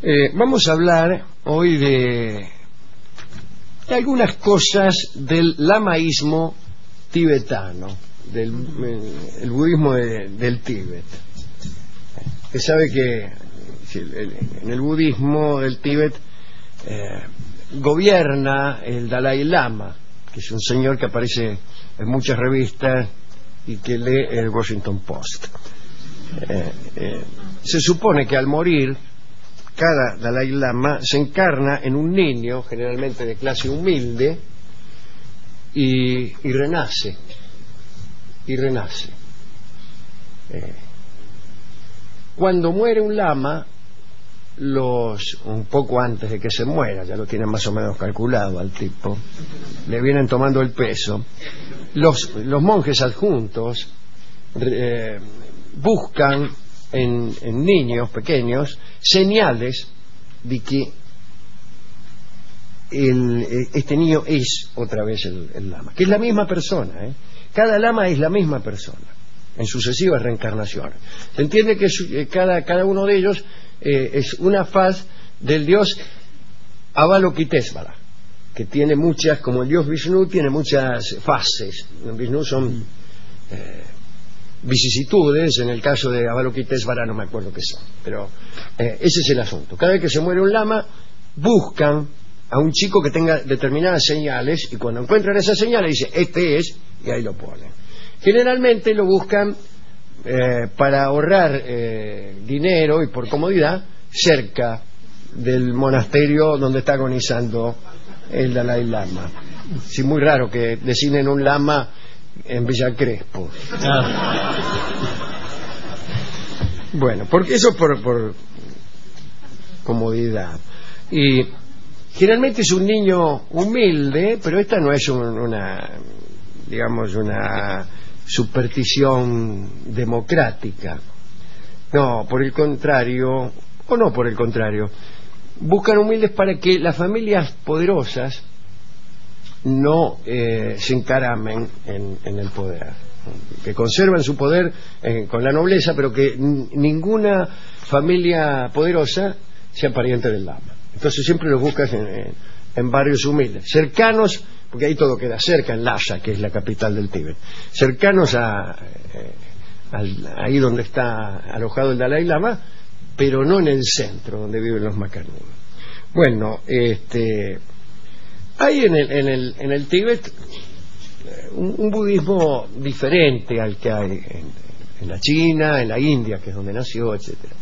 Vamos a hablar hoy de algunas cosas del lamaísmo tibetano, del el budismo del Tíbet. Usted sabe que en el budismo del Tíbet gobierna el Dalai Lama, que es un señor que aparece en muchas revistas y que lee el Washington Post. Se supone que al morir cada Dalai Lama se encarna en un niño, generalmente de clase humilde, y renace. Cuando muere un lama, un poco antes de que se muera, ya lo tienen más o menos calculado al tipo, le vienen tomando el peso, los monjes adjuntos buscan en niños pequeños señales de que este niño es otra vez el lama, que es la misma persona, Cada lama es la misma persona en sucesivas reencarnaciones. Se entiende que cada uno de ellos es una faz del dios Avalokitesvara, que tiene muchas, como el dios Vishnu tiene muchas fases. En Vishnu son vicisitudes, en el caso de Avalokitesvara no me acuerdo qué son, pero ese es el asunto. Cada vez que se muere un lama, buscan a un chico que tenga determinadas señales, y cuando encuentran esas señales dicen, este es, y ahí lo ponen. Generalmente lo buscan para ahorrar dinero y por comodidad cerca del monasterio donde está agonizando el Dalai Lama. Sí, muy raro que designen un lama en Villa Crespo. Bueno, porque eso por comodidad. Y generalmente es un niño humilde, pero esta no es una superstición democrática. No, por el contrario, o no por el contrario, buscan humildes para que las familias poderosas no se encaramen en el poder, que conservan su poder con la nobleza, pero que ninguna familia poderosa sea pariente del lama. Entonces siempre los buscas en barrios humildes, cercanos, porque ahí todo queda cerca, en Lhasa, que es la capital del Tíbet, cercanos ahí donde está alojado el Dalai Lama, pero no en el centro donde viven los macanudos. Bueno, hay en el Tíbet un budismo diferente al que hay en la China, en la India, que es donde nació, etcétera.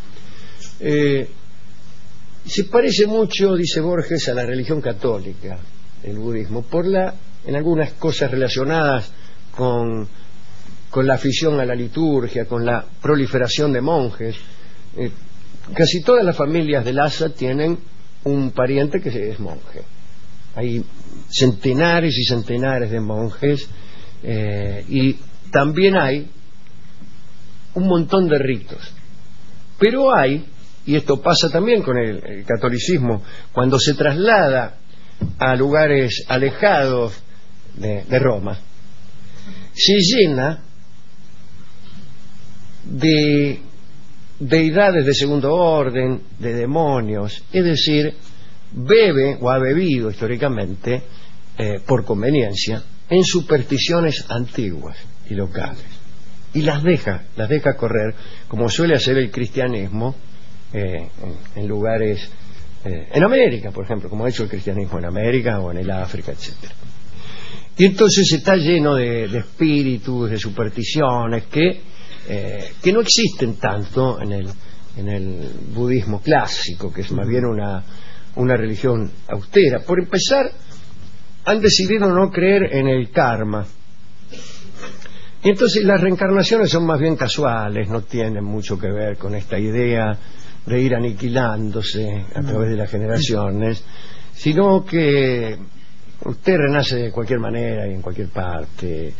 Se parece mucho, dice Borges, a la religión católica, el budismo, en algunas cosas relacionadas con la afición a la liturgia, con la proliferación de monjes. Casi todas las familias de Lhasa tienen un pariente que es monje. Hay centenares y centenares de monjes, y también hay un montón de ritos. Pero y esto pasa también con el catolicismo, cuando se traslada a lugares alejados de Roma, se llena de deidades de segundo orden, de demonios, es decir, bebe o ha bebido históricamente, por conveniencia, en supersticiones antiguas y locales, y las deja correr, como suele hacer el cristianismo en lugares, en América, por ejemplo, como ha hecho el cristianismo en América o en el África, etcétera. Y entonces está lleno de espíritus, de supersticiones que no existen tanto en el budismo clásico, que es más bien una religión austera. Por empezar, han decidido no creer en el karma, y entonces las reencarnaciones son más bien casuales, no tienen mucho que ver con esta idea de ir aniquilándose a través de las generaciones, sino que usted renace de cualquier manera y en cualquier parte,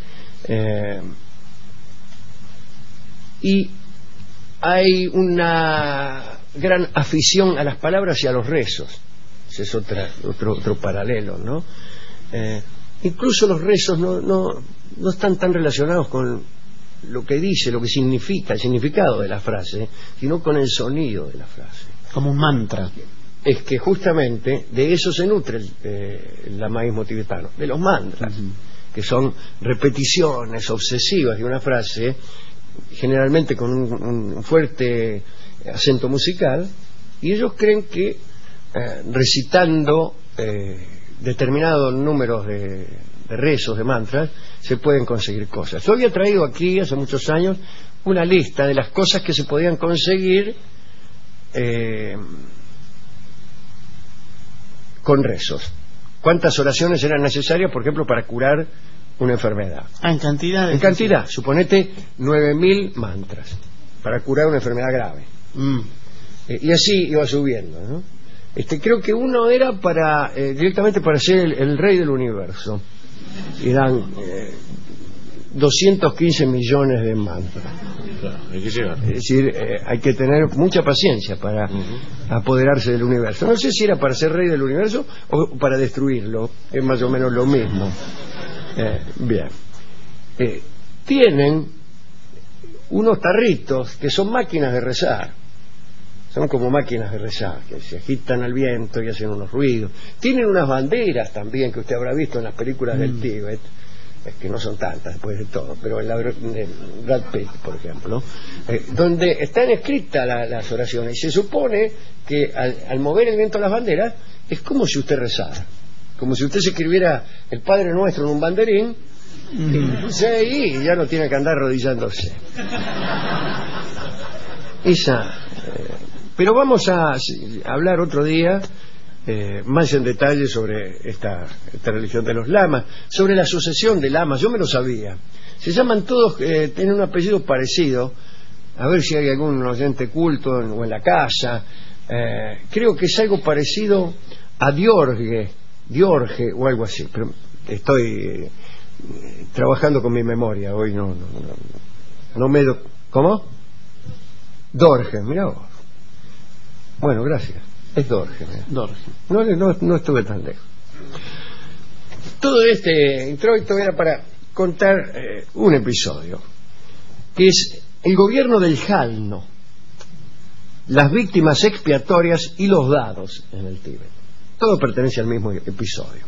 y hay una gran afición a las palabras y a los rezos. Ese es otro paralelo, ¿no? Incluso los rezos no están tan relacionados con lo que dice, lo que significa, el significado de la frase, sino con el sonido de la frase. Como un mantra. Es que justamente de eso se nutre el lamaísmo tibetano, de los mantras, que son repeticiones obsesivas de una frase, generalmente con un fuerte acento musical, y ellos creen que recitando determinados números de rezos, de mantras, se pueden conseguir cosas. Yo había traído aquí hace muchos años una lista de las cosas que se podían conseguir con rezos. ¿Cuántas oraciones eran necesarias, por ejemplo, para curar una enfermedad? En cantidad. En cantidad. Suponete 9.000 mantras para curar una enfermedad grave. Y así iba subiendo, ¿no? Creo que uno era para directamente para ser el rey del universo. Eran 215 millones de mantras. Claro, hay que llegar. Es decir, hay que tener mucha paciencia para apoderarse del universo. No sé si era para ser rey del universo o para destruirlo. Es más o menos lo mismo. Bien. Tienen unos tarritos que son máquinas de rezar. Son como máquinas de rezar, que se agitan al viento y hacen unos ruidos. Tienen unas banderas también que usted habrá visto en las películas del Tíbet, que no son tantas después de todo, pero en la de Brad Pitt, por ejemplo, donde están escritas las oraciones. Y se supone que al mover el viento las banderas es como si usted rezara, como si usted se escribiera el Padre Nuestro en un banderín y ya no tiene que andar arrodillándose. Pero vamos a hablar otro día más en detalle sobre esta religión de los lamas, sobre la sucesión de lamas. Yo me lo sabía. Se llaman todos, tienen un apellido parecido. A ver si hay algún oyente culto o en la casa. Creo que es algo parecido a Diorge o algo así. Pero estoy trabajando con mi memoria hoy. No me ¿Cómo? Dorje, mirá vos. Bueno, gracias. Es Dorje. No estuve tan lejos. Todo este introito era para contar un episodio, que es el gobierno del Jalno, las víctimas expiatorias y los dados en el Tíbet. Todo pertenece al mismo episodio.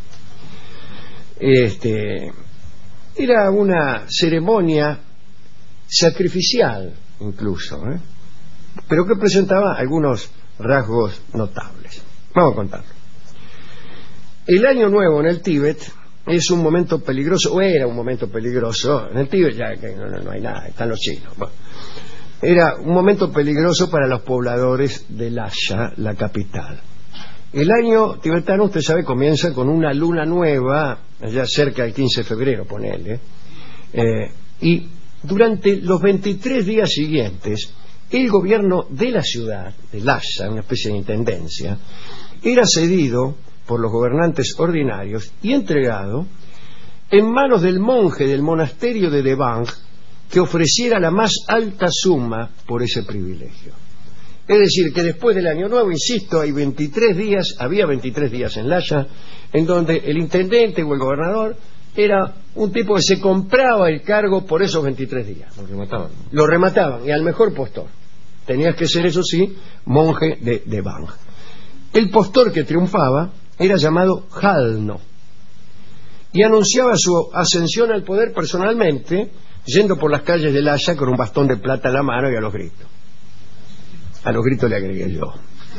Era una ceremonia sacrificial, incluso, pero que presentaba algunos rasgos notables. Vamos a contarlo. El Año Nuevo en el Tíbet es un momento peligroso, o era un momento peligroso. En el Tíbet ya que no hay nada, están los chinos. Bueno, era un momento peligroso para los pobladores de Lhasa, la capital. El año tibetano, usted sabe, comienza con una luna nueva, allá cerca del 15 de febrero, ponele, y durante los 23 días siguientes, el gobierno de la ciudad, de Lhasa, una especie de intendencia, era cedido por los gobernantes ordinarios y entregado en manos del monje del monasterio de Devang, que ofreciera la más alta suma por ese privilegio. Es decir, que después del Año Nuevo, insisto, había 23 días en Lhasa, en donde el intendente o el gobernador era un tipo que se compraba el cargo por esos 23 días. Lo remataban, y al mejor postor. Tenías que ser, eso sí, monje de Devang. El postor que triunfaba era llamado Jalno, y anunciaba su ascensión al poder personalmente, yendo por las calles de Lhasa con un bastón de plata en la mano y a los gritos. A los gritos le agregué yo.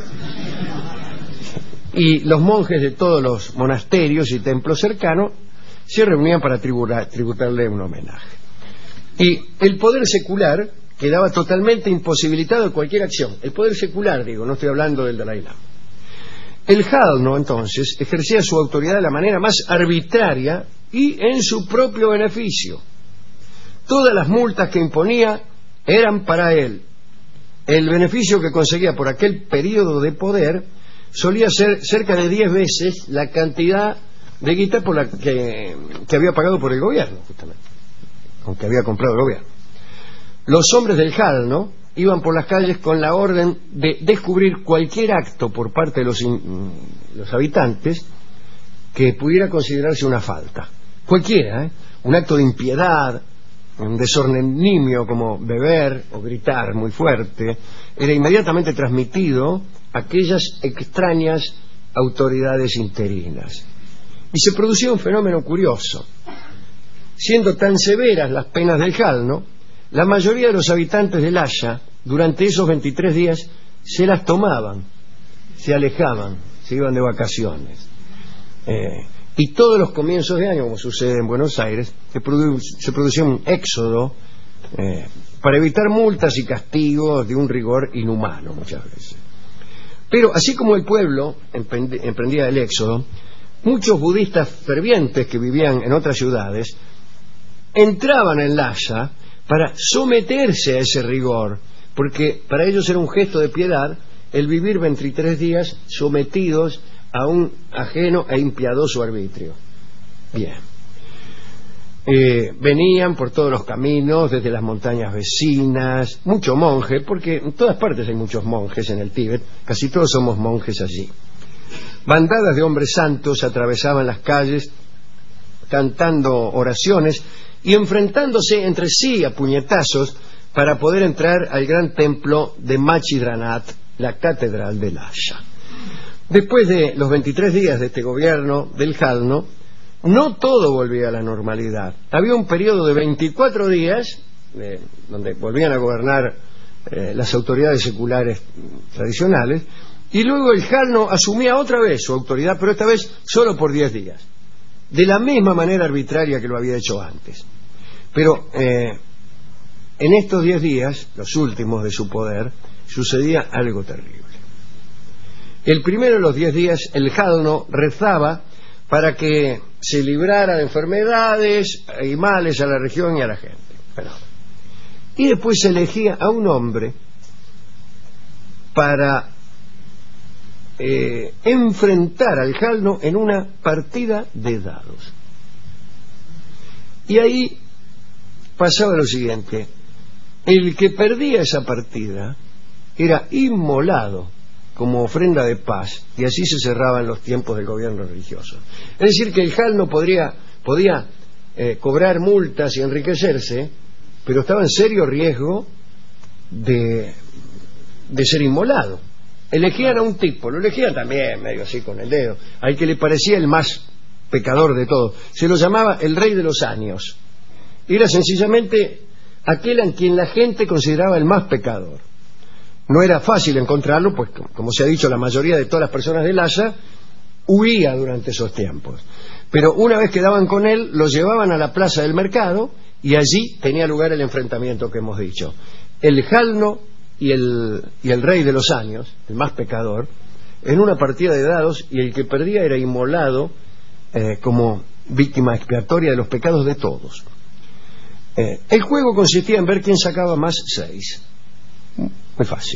Y los monjes de todos los monasterios y templos cercanos se reunían para tributarle un homenaje. Y el poder secular quedaba totalmente imposibilitado de cualquier acción. El poder secular, digo, no estoy hablando del Dalai Lama. El Jalno, entonces, ejercía su autoridad de la manera más arbitraria y en su propio beneficio. Todas las multas que imponía eran para él. El beneficio que conseguía por aquel periodo de poder solía ser cerca de 10 veces la cantidad de guita por la que había pagado por el gobierno, justamente, aunque había comprado el gobierno. Los hombres del Jalno iban por las calles con la orden de descubrir cualquier acto por parte de los habitantes que pudiera considerarse una falta. Cualquiera, un acto de impiedad, un desorden nimio como beber o gritar muy fuerte, era inmediatamente transmitido aquellas extrañas autoridades interinas. Y se producía un fenómeno curioso. Siendo tan severas las penas del Jalno, la mayoría de los habitantes del Haya, durante esos 23 días, se las tomaban, se alejaban, se iban de vacaciones. Y todos los comienzos de año, como sucede en Buenos Aires, se producía un éxodo para evitar multas y castigos de un rigor inhumano muchas veces. Pero así como el pueblo emprendía el éxodo, muchos budistas fervientes que vivían en otras ciudades entraban en Lhasa para someterse a ese rigor, porque para ellos era un gesto de piedad el vivir 23 días sometidos a un ajeno e impiadoso arbitrio. Bien. Venían por todos los caminos, desde las montañas vecinas, mucho monje, porque en todas partes hay muchos monjes en el Tíbet, casi todos somos monjes allí. Bandadas de hombres santos atravesaban las calles cantando oraciones y enfrentándose entre sí a puñetazos para poder entrar al gran templo de Machidranat, la catedral de Lhasa. Después de los 23 días de este gobierno del Jalno, no todo volvía a la normalidad. Había un periodo de 24 días donde volvían a gobernar las autoridades seculares tradicionales, y luego el Jalno asumía otra vez su autoridad, pero esta vez solo por 10 días, de la misma manera arbitraria que lo había hecho antes. Pero en estos 10 días, los últimos de su poder, sucedía algo terrible. El primero de los 10 días, el Jalno rezaba para que se librara de enfermedades y males a la región y a la gente. Bueno. Y después se elegía a un hombre para enfrentar al Jalno en una partida de dados. Y ahí pasaba lo siguiente: el que perdía esa partida era inmolado como ofrenda de paz, y así se cerraban los tiempos del gobierno religioso. Es decir, que el Jalno podía cobrar multas y enriquecerse, pero estaba en serio riesgo de ser inmolado. Elegían a un tipo, lo elegían también medio así con el dedo, al que le parecía el más pecador de todos. Se lo llamaba el rey de los años. Era sencillamente aquel a quien la gente consideraba el más pecador. No era fácil encontrarlo, pues como se ha dicho, la mayoría de todas las personas de Lhasa huía durante esos tiempos. Pero una vez que daban con él, lo llevaban a la plaza del mercado y allí tenía lugar el enfrentamiento que hemos dicho. El Jalno y el rey de los años, el más pecador, en una partida de dados, y el que perdía era inmolado como víctima expiatoria de los pecados de todos. El juego consistía en ver quién sacaba más 6. Muy fácil.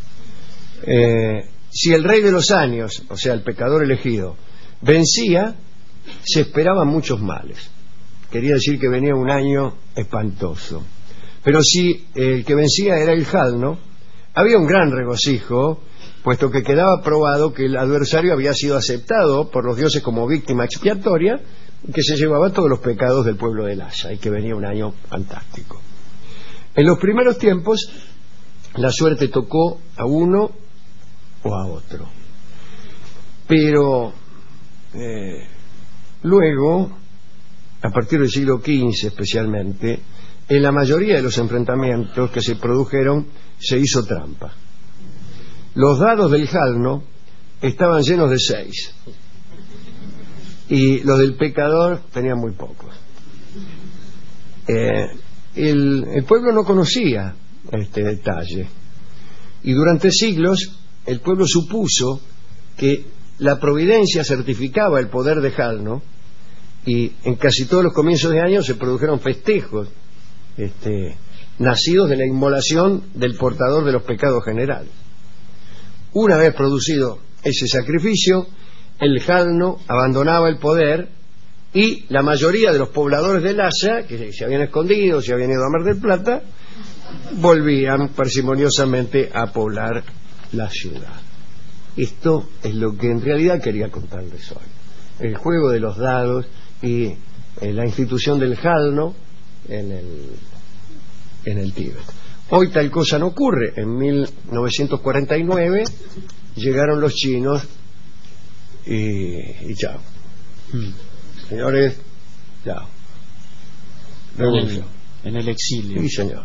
Si el rey de los años, o sea, el pecador elegido, vencía, se esperaban muchos males. Quería decir que venía un año espantoso. Pero si el que vencía era el Jalno, había un gran regocijo, puesto que quedaba probado que el adversario había sido aceptado por los dioses como víctima expiatoria, que se llevaba todos los pecados del pueblo de Lhasa, y que venía un año fantástico. En los primeros tiempos, la suerte tocó a uno o a otro. Pero luego, a partir del siglo XV especialmente, en la mayoría de los enfrentamientos que se produjeron se hizo trampa. Los dados del Jalno estaban llenos de 6 y los del pecador tenían muy pocos. El pueblo no conocía este detalle, y durante siglos el pueblo supuso que la providencia certificaba el poder de Jalno, y en casi todos los comienzos de año se produjeron festejos nacidos de la inmolación del portador de los pecados generales. Una vez producido ese sacrificio, el Jalno abandonaba el poder, y la mayoría de los pobladores de Lhasa, que se habían escondido, se habían ido a Mar del Plata, volvían parsimoniosamente a poblar la ciudad. Esto es lo que en realidad quería contarles hoy: el juego de los dados y la institución del Jalno en el Tíbet. Hoy tal cosa no ocurre. En 1949 llegaron los chinos y chao. Señores, chao. Revolución. En el exilio. Sí, señor.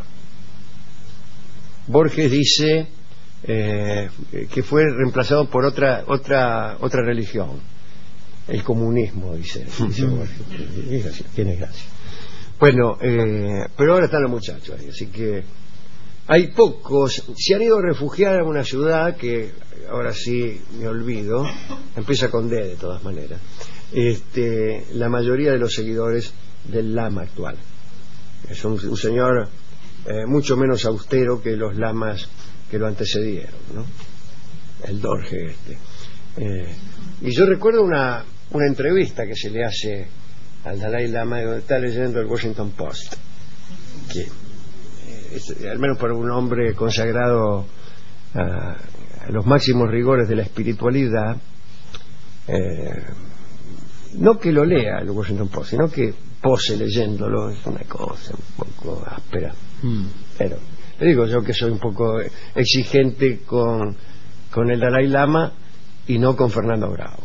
Borges dice que fue reemplazado por otra religión, el comunismo, dice Borges. Tiene gracia. Bueno, pero ahora están los muchachos ahí, así que hay pocos. Se han ido a refugiar a una ciudad que ahora sí me olvido, empieza con D de todas maneras. La mayoría de los seguidores del lama actual es un señor mucho menos austero que los lamas que lo antecedieron, ¿no? El Dorje y yo recuerdo una entrevista que se le hace al Dalai Lama, donde está leyendo el Washington Post, que al menos para un hombre consagrado a los máximos rigores de la espiritualidad, no que lo lea el Washington Post, sino que pose leyéndolo, es una cosa un poco áspera. Pero le digo yo que soy un poco exigente con el Dalai Lama y no con Fernando Bravo.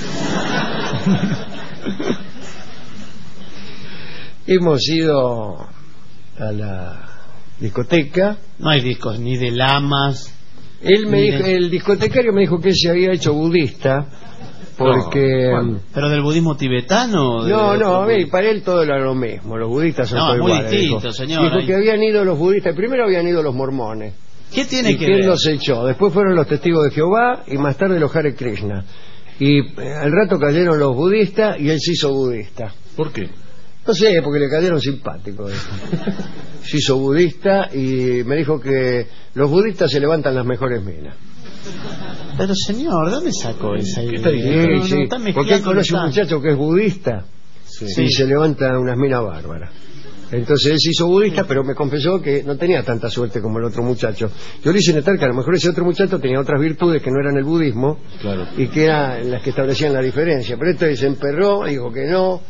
Hemos ido a la discoteca. No hay discos ni de lamas. El discotecario me dijo que se había hecho budista porque... No, ¿pero del budismo tibetano? No, para él todo era lo mismo. Los budistas son todos iguales. No, muy distinto, señor. Dijo que habían ido los budistas. Primero habían ido los mormones. ¿Qué tiene que ver? Y él los echó. Después fueron los testigos de Jehová y más tarde los Hare Krishna. Y al rato cayeron los budistas y él se hizo budista. ¿Por qué? No sé, porque le cayeron simpáticos. Se hizo budista y me dijo que los budistas se levantan las mejores minas. Pero señor, ¿dónde sacó esa idea? Sí. Porque él conoce un muchacho que es budista y se levanta unas minas bárbaras. Entonces él se hizo budista, pero me confesó que no tenía tanta suerte como el otro muchacho. Yo le hice notar que a lo mejor ese otro muchacho tenía otras virtudes que no eran el budismo, claro, y que eran las que establecían la diferencia. Pero este se emperró, dijo que no,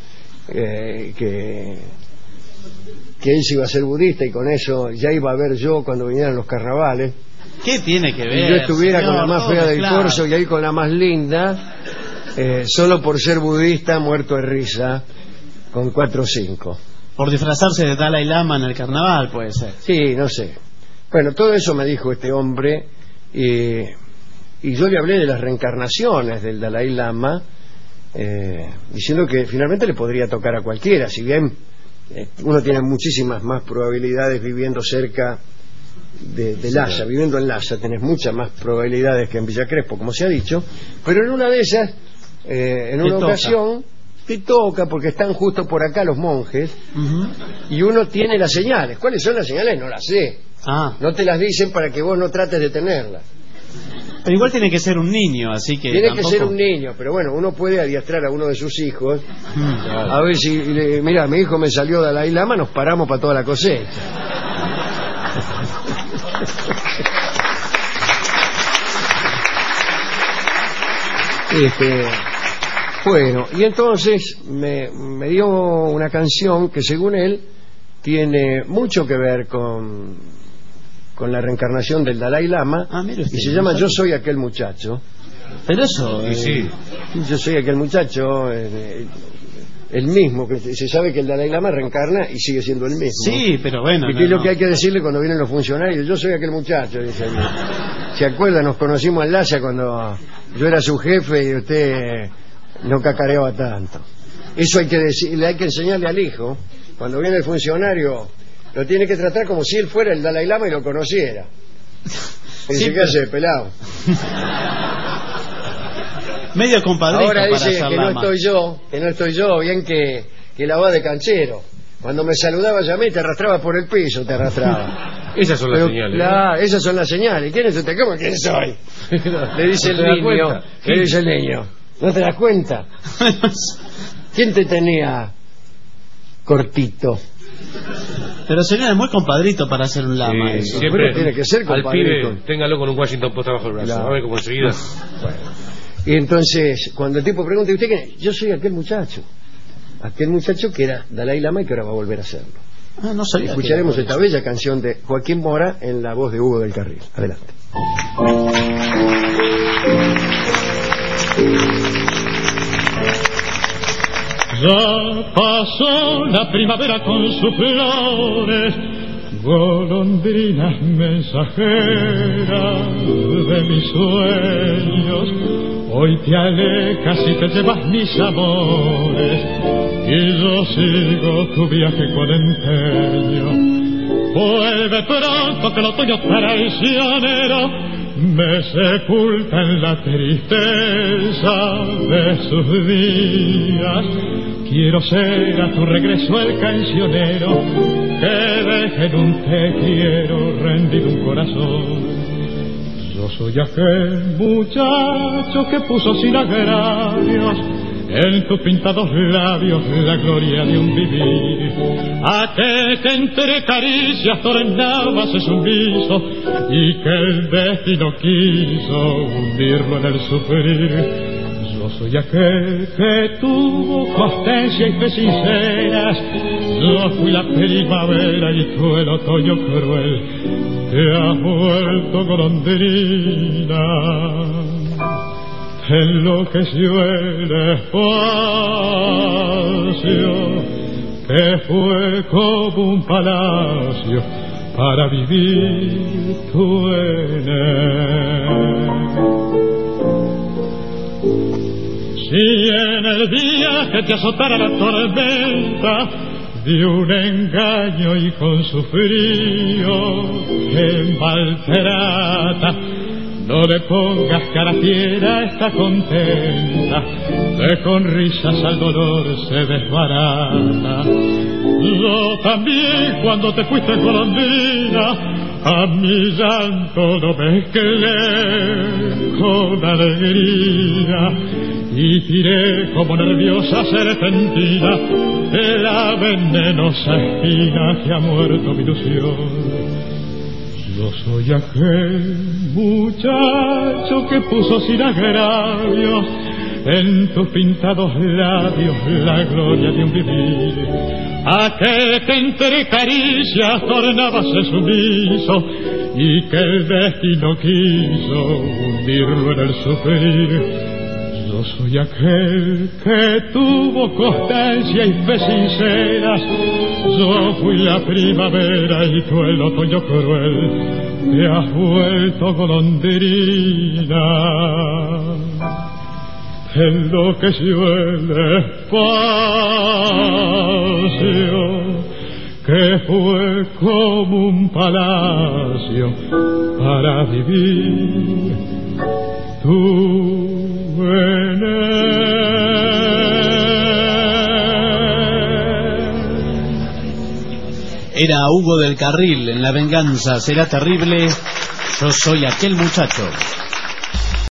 que él se iba a ser budista y con eso ya iba a ver yo cuando vinieran los carnavales. ¿Qué tiene que ver? Y yo estuviera señor, con la más fea del corso y ahí con la más linda, solo por ser budista, muerto de risa, con 4 o 5. Por disfrazarse de Dalai Lama en el carnaval, puede ser. Sí, no sé. Bueno, todo eso me dijo este hombre, y yo le hablé de las reencarnaciones del Dalai Lama, diciendo que finalmente le podría tocar a cualquiera, si bien uno tiene muchísimas más probabilidades viviendo cerca de Lhasa. Viviendo en Lhasa tenés muchas más probabilidades que en Villa Crespo, como se ha dicho, pero en una de esas, en una ocasión te toca, porque están justo por acá los monjes, y uno tiene las señales. ¿Cuáles son las señales? No las sé. No te las dicen para que vos no trates de tenerlas. Pero igual tiene que ser un niño, así que tiene que ser un niño, pero bueno, uno puede adiestrar a uno de sus hijos. A ver si, mira, mi hijo me salió Dalai Lama, nos paramos para toda la cosecha. Bueno, y entonces me dio una canción que según él tiene mucho que ver con la reencarnación del Dalai Lama, y se llama Yo soy aquel muchacho. Pero eso... Yo soy aquel muchacho, el mismo, que se sabe que el Dalai Lama reencarna y sigue siendo el mismo. Sí, pero bueno... ¿Y qué es lo que hay que decirle cuando vienen los funcionarios? Yo soy aquel muchacho, dice él. ¿Se acuerda? Nos conocimos en Lhasa cuando yo era su jefe y usted no cacareaba tanto. Eso hay que decirle, hay que enseñarle al hijo. Cuando viene el funcionario, lo tiene que tratar como si él fuera el Dalai Lama y lo conociera. Y dice, ¿qué hace, pelado? Medio compadrito. Ahora dice que no estoy yo, bien que la va de canchero. Cuando me saludaba ya a mí, te arrastraba por el piso, te arrastraba. Esas son las señales. Claro, esas son las señales. ¿Quién es usted? ¿Cómo quién soy? Le dice el niño. Le dice el niño. ¿No te das cuenta? ¿Quién te tenía cortito? Pero señor, es muy compadrito para hacer un lama. Eso. Siempre tiene que ser compadrito. Al pibe, téngalo con un Washington Post bajo el brazo. Claro. A ver cómo enseguida. Bueno. Y entonces, cuando el tipo pregunta, ¿y usted qué? Yo soy aquel muchacho. Aquel muchacho que era Dalai Lama y que ahora va a volver a serlo. No sabía. Escucharemos esta bella canción de Joaquín Mora en la voz de Hugo del Carril. Adelante. Ya pasó la primavera con sus flores, golondrinas mensajeras de mis sueños. Hoy te alejas y te llevas mis amores, y yo sigo tu viaje con empeño. Vuelve pronto que el otoño traicionero me sepulta en la tristeza de sus días. Quiero ser a tu regreso el cancionero que deje en un te quiero rendido un corazón. Yo soy aquel muchacho que puso sin agravios en tus pintados labios la gloria de un vivir. Aquel que entre caricias tornaba ese sumiso y que el destino quiso hundirlo en el sufrir. Yo soy aquel que tuvo constancia y fe sinceras. Yo fui la primavera y tú el otoño cruel. Te has vuelto golondrina, enloqueció el espacio que fue como un palacio para vivir tú en él. Si en el día que te azotara la tormenta de un engaño y con su frío te maltrata, no le pongas cara fiera, está contenta, que con risas al dolor se desbarata. Yo también cuando te fuiste golondrina, a mi llanto lo mezclé con alegría y tiré como nerviosa serpentina de la venenosa espina que ha muerto mi ilusión. Yo soy aquel muchacho que puso sin agravios en tus pintados labios la gloria de un vivir. Aquel que entre caricias tornábase sumiso y que el destino quiso hundirlo en el sufrir. Yo soy aquel que tuvo constancia y fe sinceras. Yo fui la primavera y tú el otoño cruel. Te has vuelto golondrina, enloqueció el espacio que fue como un palacio para vivir tú en él. Era Hugo del Carril en La venganza será terrible. Yo soy aquel muchacho.